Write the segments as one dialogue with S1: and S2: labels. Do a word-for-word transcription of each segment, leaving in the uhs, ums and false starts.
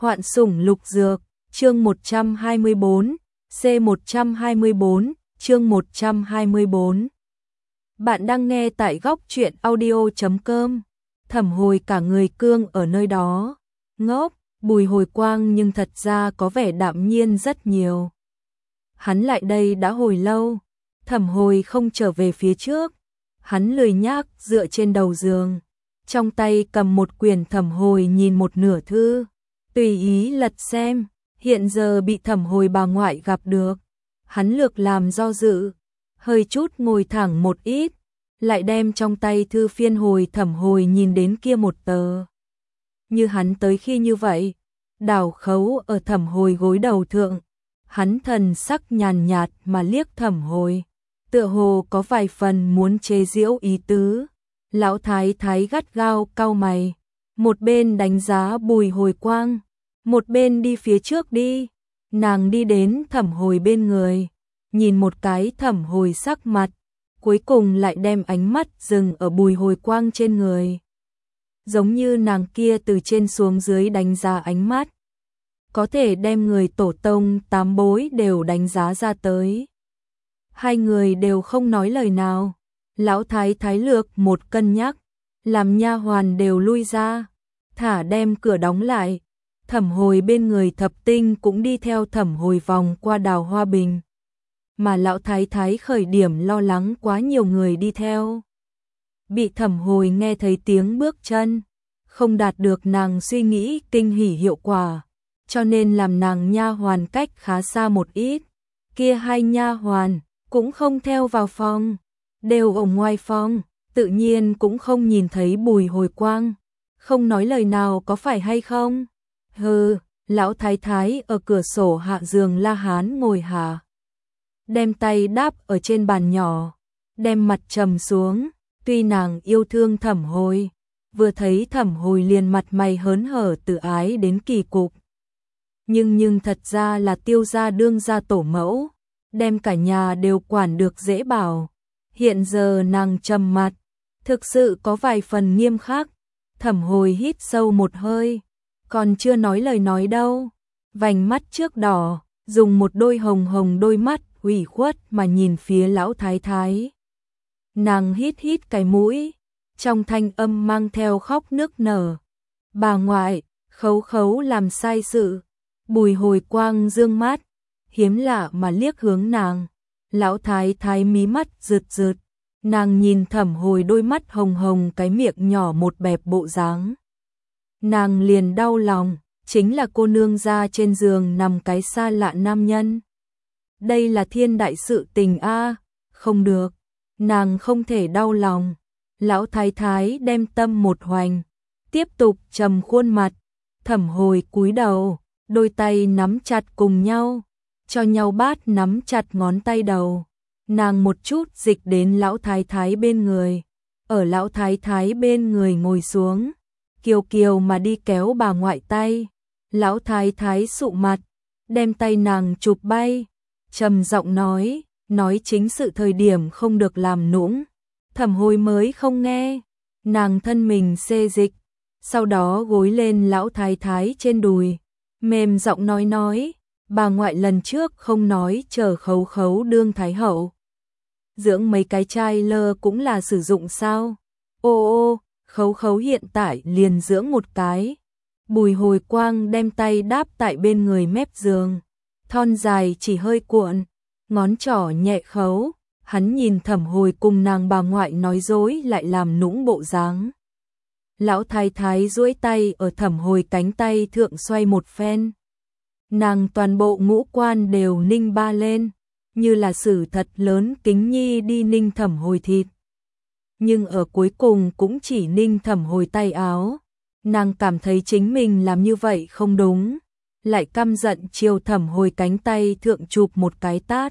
S1: Hoạn sủng lục dược, chương một trăm hai mươi bốn, C một trăm hai mươi bốn, chương một trăm hai mươi bốn. Bạn đang nghe tại góc truyện audio chấm com. Thẩm Hồi cả người cương ở nơi đó, ngốc, Bùi Hồi Quang nhưng thật ra có vẻ đạm nhiên rất nhiều. Hắn lại đây đã hồi lâu, Thẩm Hồi không trở về phía trước, hắn lười nhác dựa trên đầu giường, trong tay cầm một quyển Thẩm Hồi nhìn một nửa thư, tùy ý lật xem, hiện giờ bị Thẩm Hồi bà ngoại gặp được, hắn lược làm do dự, hơi chút ngồi thẳng một ít, lại đem trong tay thư phiên hồi Thẩm Hồi nhìn đến kia một tờ. Như hắn tới khi như vậy, đảo khấu ở Thẩm Hồi gối đầu thượng, hắn thần sắc nhàn nhạt mà liếc Thẩm Hồi, tựa hồ có vài phần muốn chế giễu ý tứ. Lão thái thái gắt gao cau mày, một bên đánh giá Bùi Hồi Quang, một bên đi phía trước đi. Nàng đi đến Thẩm Hồi bên người, nhìn một cái Thẩm Hồi sắc mặt, cuối cùng lại đem ánh mắt dừng ở Bùi Hồi Quang trên người. Giống như nàng kia từ trên xuống dưới đánh giá ánh mắt, có thể đem người tổ tông tám bối đều đánh giá ra tới. Hai người đều không nói lời nào. Lão thái thái lược một cân nhắc, làm nha hoàn đều lui ra, thả đem cửa đóng lại. Thẩm Hồi bên người Thập Tinh cũng đi theo Thẩm Hồi vòng qua Đào Hoa Bình. Mà lão thái thái khởi điểm lo lắng quá nhiều người đi theo. Bị Thẩm Hồi nghe thấy tiếng bước chân, không đạt được nàng suy nghĩ kinh hỉ hiệu quả, cho nên làm nàng nha hoàn cách khá xa một ít. Kia hai nha hoàn cũng không theo vào phòng, đều ở ngoài phòng, tự nhiên cũng không nhìn thấy Bùi Hồi Quang, không nói lời nào có phải hay không? Hừ, lão thái thái ở cửa sổ hạ giường La Hán ngồi hạ, đem tay đáp ở trên bàn nhỏ, đem mặt trầm xuống, tuy nàng yêu thương Thẩm Hồi, vừa thấy Thẩm Hồi liền mặt mày hớn hở từ ái đến kỳ cục. Nhưng nhưng thật ra là Tiêu gia đương gia tổ mẫu, đem cả nhà đều quản được dễ bảo. Hiện giờ nàng trầm mặt, thực sự có vài phần nghiêm khắc. Thẩm Hồi hít sâu một hơi, còn chưa nói lời nói đâu, vành mắt trước đỏ, dùng một đôi hồng hồng đôi mắt ủy khuất mà nhìn phía lão thái thái. Nàng hít hít cái mũi, trong thanh âm mang theo khóc nức nở. Bà ngoại, khấu khấu làm sai sự. Bùi Hồi Quang dương mắt, hiếm lạ mà liếc hướng nàng. Lão thái thái mí mắt rượt rượt, nàng nhìn Thẩm Hồi đôi mắt hồng hồng cái miệng nhỏ một bẹp bộ dáng. Nàng liền đau lòng, chính là cô nương ra trên giường nằm cái xa lạ nam nhân. Đây là thiên đại sự tình a, không được, nàng không thể đau lòng. Lão thái thái đem tâm một hoành, tiếp tục trầm khuôn mặt. Thẩm Hồi cúi đầu, đôi tay nắm chặt cùng nhau, cho nhau bát nắm chặt ngón tay đầu. Nàng một chút dịch đến lão thái thái bên người, ở lão thái thái bên người ngồi xuống, kiều kiều mà đi kéo bà ngoại tay. Lão thái thái sụ mặt, đem tay nàng chụp bay, trầm giọng nói, nói chính sự thời điểm không được làm nũng. Thẩm Hồi mới không nghe, nàng thân mình xê dịch, sau đó gối lên lão thái thái trên đùi, mềm giọng nói nói, bà ngoại lần trước không nói chờ khấu khấu đương thái hậu. Dưỡng mấy cái trai lơ cũng là sử dụng sao? Ô ô, khấu khấu hiện tại liền dưỡng một cái. Bùi Hồi Quang đem tay đáp tại bên người mép giường, thon dài chỉ hơi cuộn, ngón trỏ nhẹ khấu. Hắn nhìn Thẩm Hồi cùng nàng bà ngoại nói dối lại làm nũng bộ dáng. Lão thái thái duỗi tay ở Thẩm Hồi cánh tay thượng xoay một phen. Nàng toàn bộ ngũ quan đều ninh ba lên, như là sử thật lớn kính nhi đi ninh Thẩm Hồi thịt. Nhưng ở cuối cùng cũng chỉ ninh Thẩm Hồi tay áo. Nàng cảm thấy chính mình làm như vậy không đúng, lại căm giận chiều Thẩm Hồi cánh tay thượng chụp một cái tát.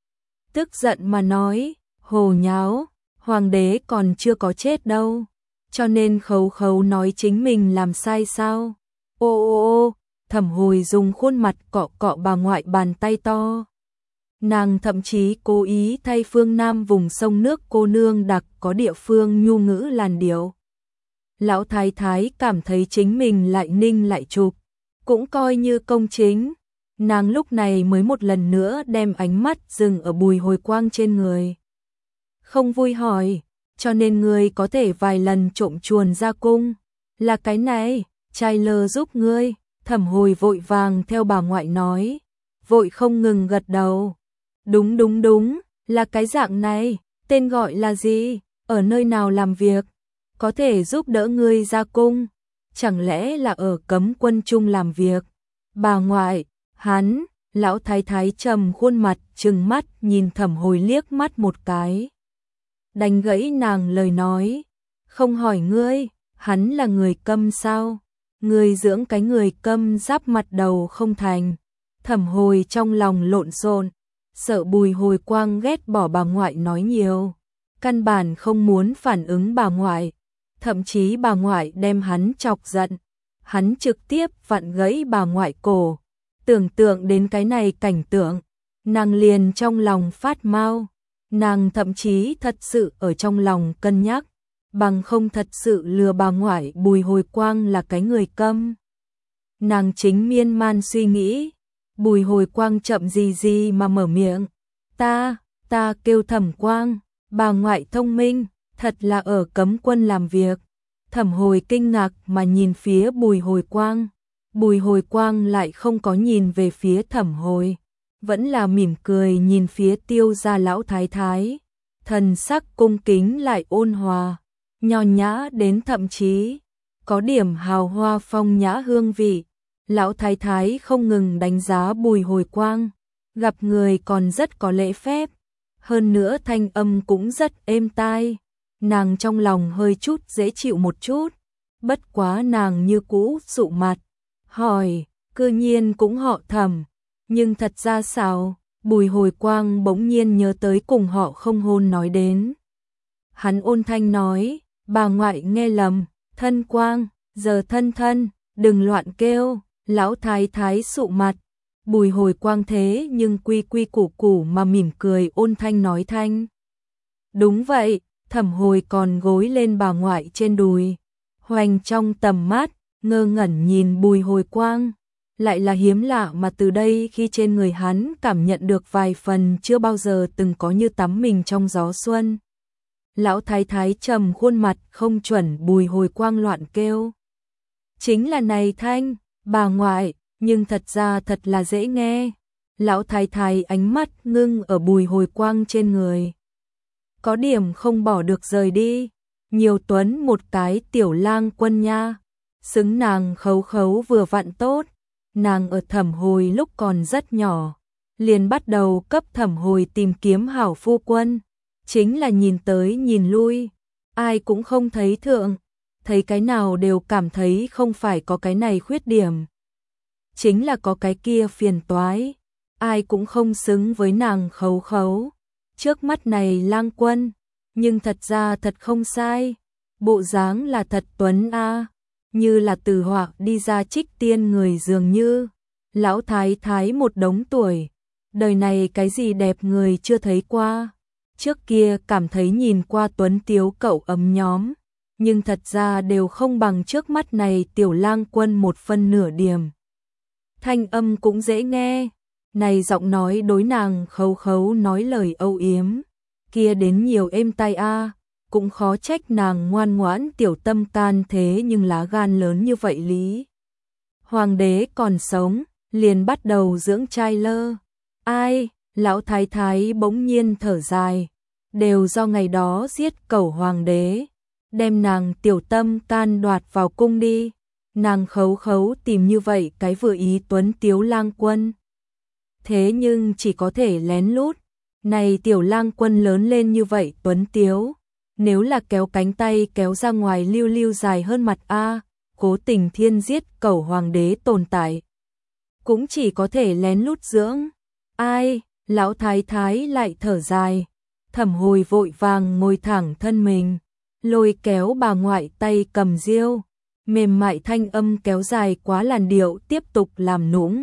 S1: Tức giận mà nói, hồ nháo, hoàng đế còn chưa có chết đâu, cho nên khấu khấu nói chính mình làm sai sao? Ô ô ô, Thẩm Hồi dùng khuôn mặt cọ cọ bà ngoại bàn tay to. Nàng thậm chí cố ý thay phương Nam vùng sông nước cô nương đặc có địa phương nhu ngữ làn điệu. Lão thái thái cảm thấy chính mình lại ninh lại chụp, cũng coi như công chính. Nàng lúc này mới một lần nữa đem ánh mắt dừng ở Bùi Hồi Quang trên người. Không vui hỏi, cho nên ngươi có thể vài lần trộm chuồn ra cung. Là cái này, trai lơ giúp ngươi. Thẩm Hồi vội vàng theo bà ngoại nói, vội không ngừng gật đầu. Đúng đúng đúng, là cái dạng này, tên gọi là gì, ở nơi nào làm việc, có thể giúp đỡ ngươi ra cung, chẳng lẽ là ở Cấm Quân Trung làm việc. Bà ngoại, hắn, lão thái thái trầm khuôn mặt trừng mắt nhìn Thẩm Hồi liếc mắt một cái. Đánh gãy nàng lời nói, không hỏi ngươi, hắn là người câm sao? Ngươi dưỡng cái người câm giáp mặt đầu không thành. Thẩm Hồi trong lòng lộn xộn, sợ Bùi Hồi Quang ghét bỏ bà ngoại nói nhiều, căn bản không muốn phản ứng bà ngoại, thậm chí bà ngoại đem hắn chọc giận, hắn trực tiếp vặn gãy bà ngoại cổ. Tưởng tượng đến cái này cảnh tượng, nàng liền trong lòng phát mau, nàng thậm chí thật sự ở trong lòng cân nhắc, bằng không thật sự lừa bà ngoại Bùi Hồi Quang là cái người câm. Nàng chính miên man suy nghĩ, Bùi Hồi Quang chậm gì gì mà mở miệng, ta, ta kêu Thẩm Quang, bà ngoại thông minh, thật là ở Cấm Quân làm việc. Thẩm Hồi kinh ngạc mà nhìn phía Bùi Hồi Quang, Bùi Hồi Quang lại không có nhìn về phía Thẩm Hồi, vẫn là mỉm cười nhìn phía Tiêu gia lão thái thái, thần sắc cung kính lại ôn hòa, nho nhã đến thậm chí có điểm hào hoa phong nhã hương vị. Lão thái thái không ngừng đánh giá Bùi Hồi Quang, gặp người còn rất có lễ phép, hơn nữa thanh âm cũng rất êm tai, nàng trong lòng hơi chút dễ chịu một chút, bất quá nàng như cũ sụ mặt, hỏi, cư nhiên cũng họ Thẩm, nhưng thật ra sao? Bùi Hồi Quang bỗng nhiên nhớ tới cùng họ không hôn nói đến. Hắn ôn thanh nói, bà ngoại nghe lầm, thân Quang, giờ thân thân, đừng loạn kêu. Lão thái thái sụ mặt, Bùi Hồi Quang thế nhưng quy quy củ củ mà mỉm cười ôn thanh nói thanh. Đúng vậy, Thẩm Hồi còn gối lên bà ngoại trên đùi, hoành trong tầm mắt, ngơ ngẩn nhìn Bùi Hồi Quang, lại là hiếm lạ mà từ đây khi trên người hắn cảm nhận được vài phần chưa bao giờ từng có như tắm mình trong gió xuân. Lão thái thái trầm khuôn mặt không chuẩn Bùi Hồi Quang loạn kêu. Chính là này thanh, bà ngoại, nhưng thật ra thật là dễ nghe. Lão thái thái ánh mắt ngưng ở Bùi Hồi Quang trên người. Có điểm không bỏ được rời đi, nhiều tuấn một cái tiểu lang quân nha, xứng nàng khấu khấu vừa vặn tốt. Nàng ở Thẩm Hồi lúc còn rất nhỏ, liền bắt đầu cấp Thẩm Hồi tìm kiếm hảo phu quân, chính là nhìn tới nhìn lui, ai cũng không thấy thượng, thấy cái nào đều cảm thấy không phải có cái này khuyết điểm, chính là có cái kia phiền toái, ai cũng không xứng với nàng khấu khấu. Trước mắt này lang quân, nhưng thật ra thật không sai, bộ dáng là thật tuấn a, như là từ họa đi ra trích tiên người dường như. Lão thái thái một đống tuổi, đời này cái gì đẹp người chưa thấy qua, trước kia cảm thấy nhìn qua tuấn tiếu cậu ấm nhóm, nhưng thật ra đều không bằng trước mắt này tiểu lang quân một phân nửa điểm. Thanh âm cũng dễ nghe, này giọng nói đối nàng khấu khấu nói lời âu yếm, kia đến nhiều êm tai a, cũng khó trách nàng ngoan ngoãn tiểu tâm can thế nhưng lá gan lớn như vậy lý. Hoàng đế còn sống, liền bắt đầu dưỡng trai lơ. Ai, lão thái thái bỗng nhiên thở dài, đều do ngày đó giết cẩu hoàng đế, đem nàng tiểu tâm can đoạt vào cung đi. Nàng khấu khấu tìm như vậy cái vừa ý tuấn tiếu lang quân. Thế nhưng chỉ có thể lén lút, này tiểu lang quân lớn lên như vậy tuấn tiếu, nếu là kéo cánh tay kéo ra ngoài lưu lưu dài hơn mặt a, cố tình thiên giết cẩu hoàng đế tồn tại, cũng chỉ có thể lén lút dưỡng. Ai, lão thái thái lại thở dài, Thẩm Hồi vội vàng ngồi thẳng thân mình, lôi kéo bà ngoại tay cầm diêu, mềm mại thanh âm kéo dài quá làn điệu tiếp tục làm nũng.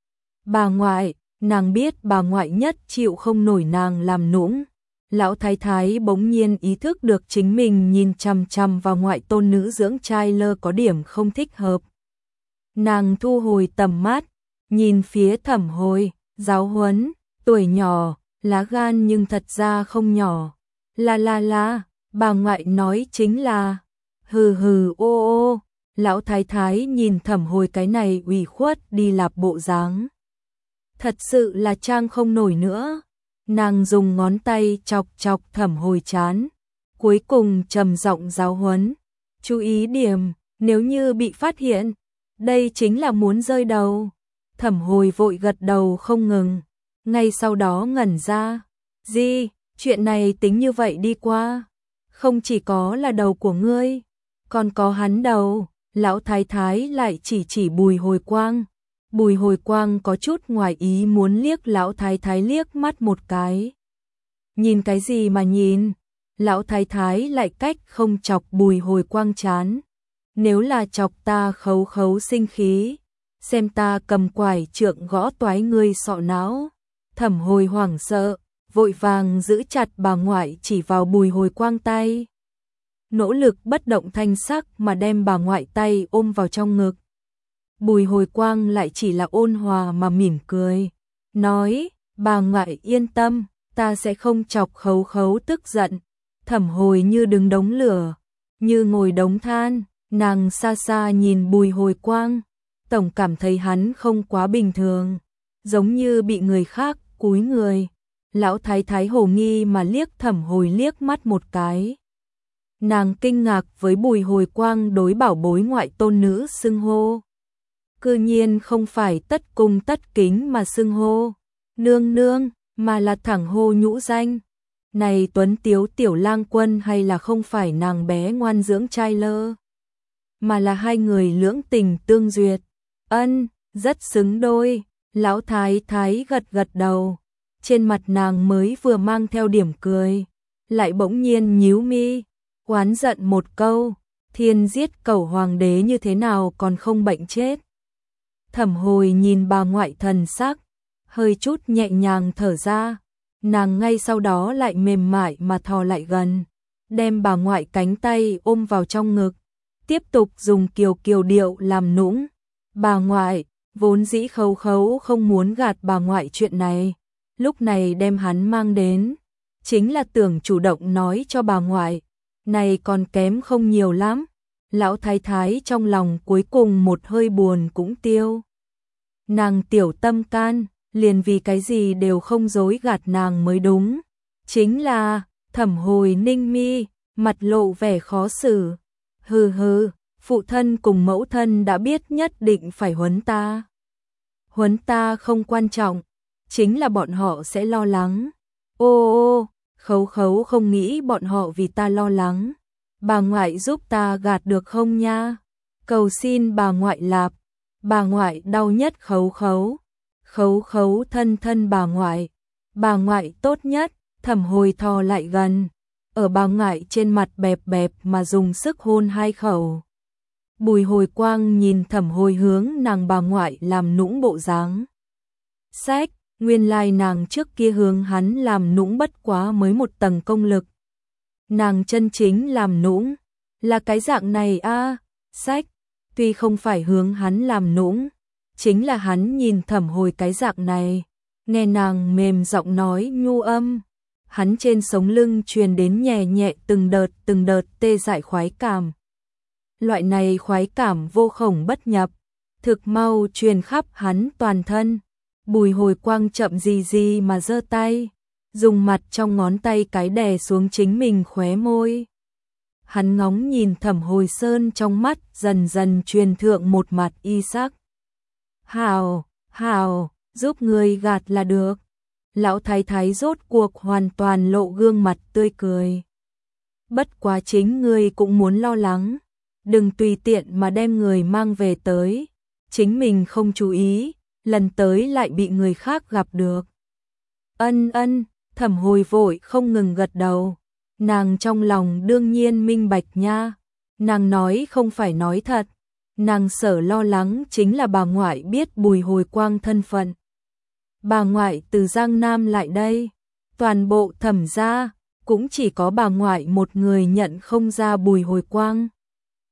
S1: Bà ngoại, nàng biết bà ngoại nhất chịu không nổi nàng làm nũng. Lão thái thái bỗng nhiên ý thức được chính mình nhìn chằm chằm vào ngoại tôn nữ dưỡng trai lơ có điểm không thích hợp. Nàng thu hồi tầm mắt, nhìn phía Thẩm Hồi, giáo huấn, tuổi nhỏ, lá gan nhưng thật ra không nhỏ. La la la, bà ngoại nói chính là, hừ hừ ô ô, lão thái thái nhìn Thẩm Hồi cái này ủy khuất đi lạp bộ dáng. Thật sự là trang không nổi nữa. Nàng dùng ngón tay chọc chọc Thẩm Hồi trán, cuối cùng trầm giọng giáo huấn, chú ý điểm, nếu như bị phát hiện, đây chính là muốn rơi đầu. Thẩm Hồi vội gật đầu không ngừng, ngay sau đó ngẩn ra, gì, chuyện này tính như vậy đi qua, không chỉ có là đầu của ngươi, còn có hắn đầu. Lão thái thái lại chỉ chỉ Bùi Hồi Quang. Bùi Hồi Quang có chút ngoài ý muốn liếc lão thái thái liếc mắt một cái. Nhìn cái gì mà nhìn? Lão thái thái lại cách không chọc Bùi Hồi Quang chán. Nếu là chọc ta khấu khấu sinh khí, xem ta cầm quải trượng gõ toái ngươi sọ não. Thẩm Hồi hoảng sợ, vội vàng giữ chặt bà ngoại chỉ vào Bùi Hồi Quang tay. Nỗ lực bất động thanh sắc mà đem bà ngoại tay ôm vào trong ngực. Bùi Hồi Quang lại chỉ là ôn hòa mà mỉm cười, nói, bà ngoại yên tâm, ta sẽ không chọc khấu khấu tức giận. Thẩm Hồi như đứng đống lửa, như ngồi đống than, nàng xa xa nhìn Bùi Hồi Quang, tổng cảm thấy hắn không quá bình thường, giống như bị người khác cúi người. Lão thái thái hồ nghi mà liếc Thẩm Hồi liếc mắt một cái. Nàng kinh ngạc với Bùi Hồi Quang đối bảo bối ngoại tôn nữ xưng hô. Cư nhiên không phải tất cung tất kính mà xưng hô, nương nương, mà là thẳng hô nhũ danh. Này tuấn tiếu tiểu lang quân hay là không phải nàng bé ngoan dưỡng trai lơ, mà là hai người lưỡng tình tương duyệt. Ân, rất xứng đôi. Lão thái thái gật gật đầu, trên mặt nàng mới vừa mang theo điểm cười, lại bỗng nhiên nhíu mi, oán giận một câu, thiên giết cẩu hoàng đế như thế nào còn không bệnh chết. Thẩm Hồi nhìn bà ngoại thần sắc, hơi chút nhẹ nhàng thở ra, nàng ngay sau đó lại mềm mại mà thò lại gần, đem bà ngoại cánh tay ôm vào trong ngực, tiếp tục dùng kiều kiều điệu làm nũng. Bà ngoại, vốn dĩ khấu khấu không muốn gạt bà ngoại chuyện này, lúc này đem hắn mang đến, chính là tưởng chủ động nói cho bà ngoại, này còn kém không nhiều lắm. Lão thái thái trong lòng cuối cùng một hơi buồn cũng tiêu. Nàng tiểu tâm can, liền vì cái gì đều không dối gạt nàng mới đúng. Chính là, Thẩm Hồi ninh mi, mặt lộ vẻ khó xử. Hừ hừ, phụ thân cùng mẫu thân đã biết nhất định phải huấn ta. Huấn ta không quan trọng, chính là bọn họ sẽ lo lắng. Ô ô, khấu khấu không nghĩ bọn họ vì ta lo lắng. Bà ngoại giúp ta gạt được không nha? Cầu xin bà ngoại lạp. Bà ngoại đau nhất khấu khấu. Khấu khấu thân thân bà ngoại. Bà ngoại tốt nhất. Thẩm Hồi thò lại gần, ở bà ngoại trên mặt bẹp bẹp mà dùng sức hôn hai khẩu. Bùi Hồi Quang nhìn Thẩm Hồi hướng nàng bà ngoại làm nũng bộ dáng. Sách, nguyên lai nàng trước kia hướng hắn làm nũng bất quá mới một tầng công lực. Nàng chân chính làm nũng, là cái dạng này a. À, sách, tuy không phải hướng hắn làm nũng, chính là hắn nhìn Thẩm Hồi cái dạng này, nghe nàng mềm giọng nói nhu âm, hắn trên sống lưng truyền đến nhẹ nhẹ từng đợt từng đợt tê dại khoái cảm. Loại này khoái cảm vô khổng bất nhập, thực mau truyền khắp hắn toàn thân. Bùi Hồi Quang chậm gì gì mà giơ tay, dùng mặt trong ngón tay cái đè xuống chính mình khóe môi. Hắn ngóng nhìn Thẩm Hồi Sơn trong mắt dần dần truyền thượng một mặt y sắc. Hào, hào, giúp người gạt là được. Lão thái thái rốt cuộc hoàn toàn lộ gương mặt tươi cười. Bất quá chính ngươi cũng muốn lo lắng, đừng tùy tiện mà đem người mang về tới, chính mình không chú ý, lần tới lại bị người khác gặp được. Ân ân, Thẩm Hồi vội không ngừng gật đầu, nàng trong lòng đương nhiên minh bạch nha, nàng nói không phải nói thật, nàng sở lo lắng chính là bà ngoại biết Bùi Hồi Quang thân phận. Bà ngoại từ Giang Nam lại đây, toàn bộ Thẩm gia cũng chỉ có bà ngoại một người nhận không ra Bùi Hồi Quang.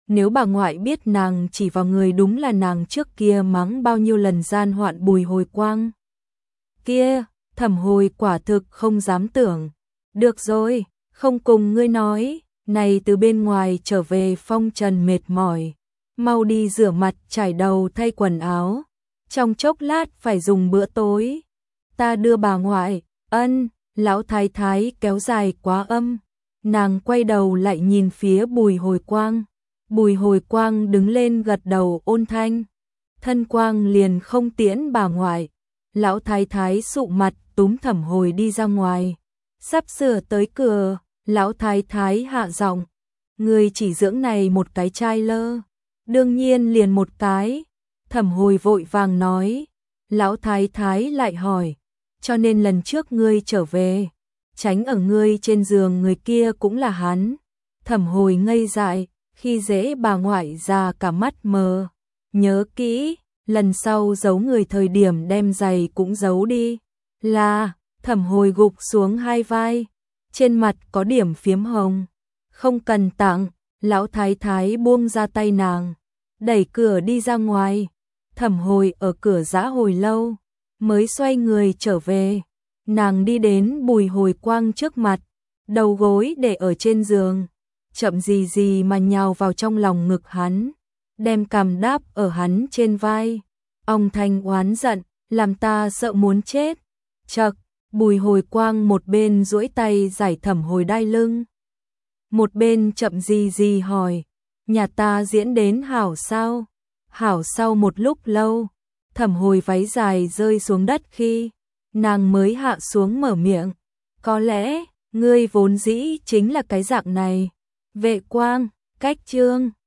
S1: Nếu bà ngoại biết nàng chỉ vào người đúng là nàng trước kia mắng bao nhiêu lần gian hoạn Bùi Hồi Quang. Kia, Thẩm Hồi quả thực không dám tưởng. Được rồi, không cùng ngươi nói, này từ bên ngoài trở về phong trần mệt mỏi. Mau đi rửa mặt, chải đầu, thay quần áo. Trong chốc lát phải dùng bữa tối. Ta đưa bà ngoại. Ân, lão thái thái kéo dài quá âm. Nàng quay đầu lại nhìn phía Bùi Hồi Quang. Bùi Hồi Quang đứng lên gật đầu ôn thanh. Thân Quang liền không tiễn bà ngoại. Lão thái thái sụ mặt túm Thẩm Hồi đi ra ngoài. Sắp sửa tới cửa, lão thái thái hạ giọng. Người chỉ dưỡng này một cái trai lơ. Đương nhiên liền một cái. Thẩm Hồi vội vàng nói. Lão thái thái lại hỏi. Cho nên lần trước ngươi trở về, tránh ở ngươi trên giường người kia cũng là hắn. Thẩm Hồi ngây dại, khi dễ bà ngoại già cả mắt mờ. Nhớ kỹ, lần sau giấu người thời điểm đem giày cũng giấu đi. Là, Thẩm Hồi gục xuống hai vai, trên mặt có điểm phiếm hồng. Không cần tặng, lão thái thái buông ra tay nàng, đẩy cửa đi ra ngoài. Thẩm Hồi ở cửa giã hồi lâu, mới xoay người trở về. Nàng đi đến Bùi Hồi Quang trước mặt, đầu gối để ở trên giường, chậm gì gì mà nhào vào trong lòng ngực hắn, đem cằm đáp ở hắn trên vai. Ông thanh oán giận, làm ta sợ muốn chết. Chậc, Bùi Hồi Quang một bên duỗi tay giải Thẩm Hồi đai lưng, một bên chậm gì gì hỏi, nhà ta diễn đến hảo sao? Hảo. Sau một lúc lâu, Thẩm Hồi váy dài rơi xuống đất khi nàng mới hạ xuống mở miệng. Có lẽ, ngươi vốn dĩ chính là cái dạng này. Vệ Quang, cách chương.